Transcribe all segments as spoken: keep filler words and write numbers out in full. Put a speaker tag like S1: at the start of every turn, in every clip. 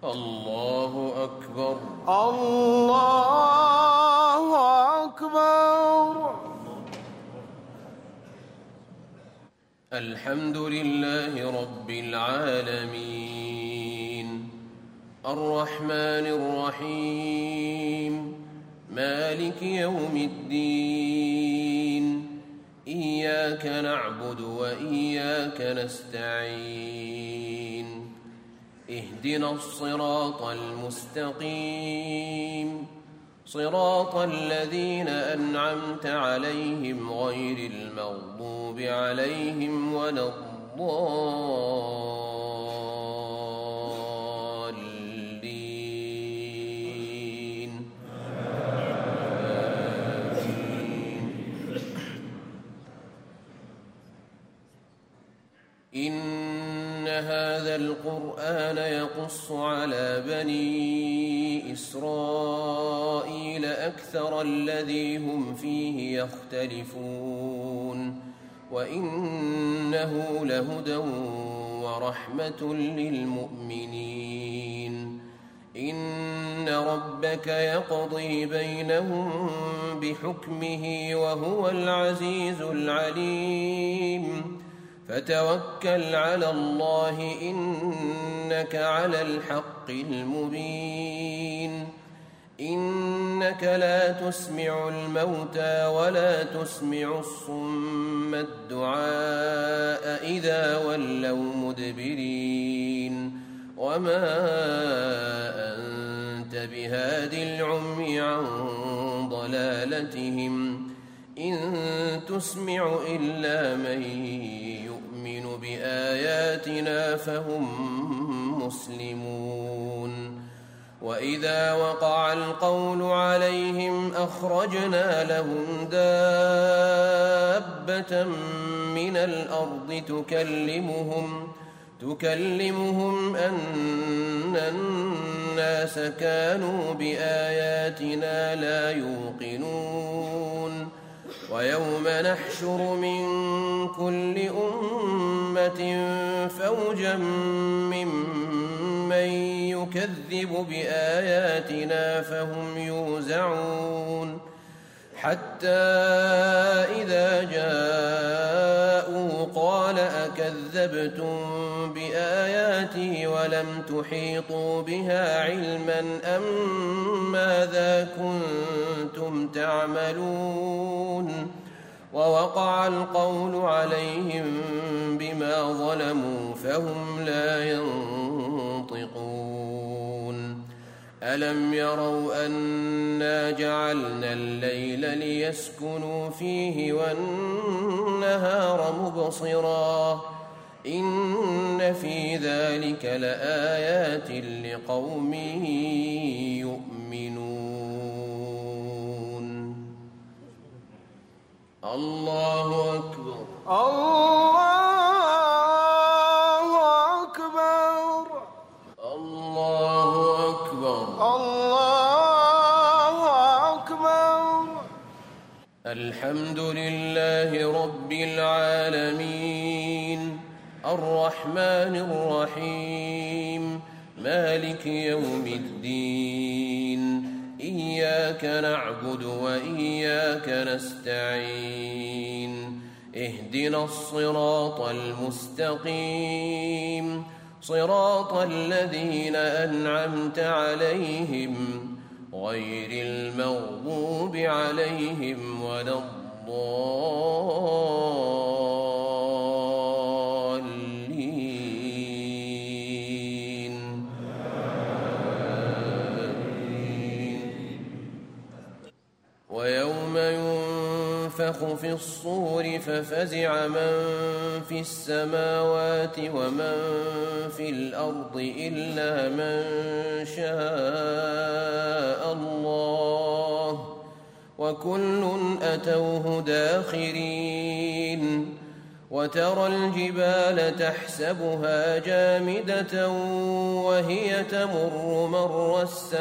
S1: الله أكبر.
S2: الله أكبر.
S1: الحمد لله رب العالمين الرحمن الرحيم مالك يوم الدين إياك نعبد وإياك نستعين اهدنا الصراط المستقيم صراط الذين أنعمت عليهم غير المغضوب عليهم ولا الضالين آمين. إن هذا القرآن يقص على بني إسرائيل أكثر الذي هم فيه يختلفون وإنه لهدى ورحمة للمؤمنين. إن ربك يقضي بينهم بحكمه وهو العزيز العليم. فتوكل على الله إنك على الحق المبين. إنك لا تسمع الموتى ولا تسمع الصم الدعاء إذا ولوا مدبرين وما أنت بهاد العمي عن ضلالتهم إن تسمع إلا من يؤمن بآياتنا فهم مسلمون. وإذا وقع القول عليهم أخرجنا لهم دابة من الأرض تكلمهم تكلمهم أن الناس كانوا بآياتنا لا يوقنون. ويوم نحشر من كل أمة فوجا ممن يكذب بآياتنا فهم يوزعون حتى إذا جاءوا قال أكذبتم بآياتي ولم تحيطوا بها علما أم ماذا كنتم تعملون. ووقع القول عليهم بما ظلموا فهم لا ينطقون. ألم يروا أنا جعلنا الليل ليسكنوا فيه والنهار مبصرا إن في ذلك لآيات لقوم يؤمنون. الله أكبر.
S2: الله أكبر.
S1: الله أكبر.
S2: الله أكبر.
S1: الحمد لله رب العالمين الرحمن الرحيم مالك يوم الدين إياك نعبد وإياك نستعين اهدنا الصراط المستقيم صراط الذين أنعمت عليهم غير المغضوب عليهم ولا الضالين ويوم ينفخ في الصور ففزع من في السماوات ومن في الأرض إلا من شاء الله وكل أتوه داخرين. وترى الجبال تحسبها جامدة وهي تمر مر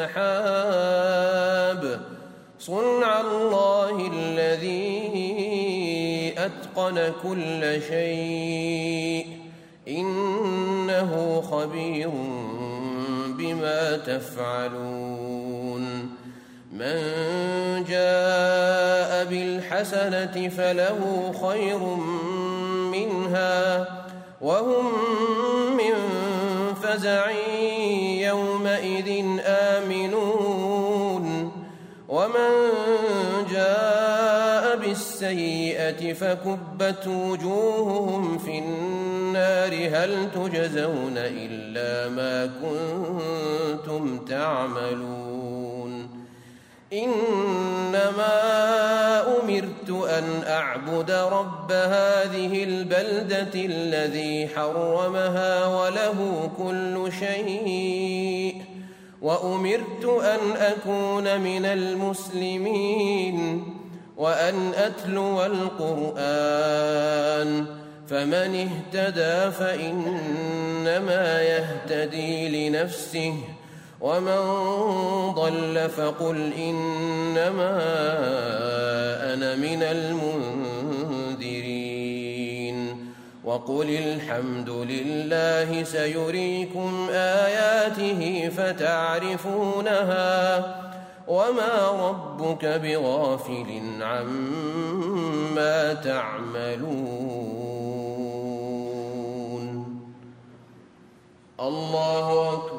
S1: السحاب صنع الله الذي أتقن كل شيء إنه خبير بما تفعلون من جاء بالحسنة فله خير منها وهم من فزع يومئذ آمنون ومن جاء بالسيئة فكبت وجوههم في النار هل تجزون إلا ما كنتم تعملون إنما أمرت أن أعبد رب هذه البلدة الذي حرمها وله كل شيء وأمرت أن أكون من المسلمين وأن أتلو القرآن فمن اهتدى فإنما يهتدي لنفسه ومن ضل فقل إنما أنا من المنذرين وقل الحمد لله سيريكم آياته فتعرفونها وما ربك بغافل عما تعملون الله أكبر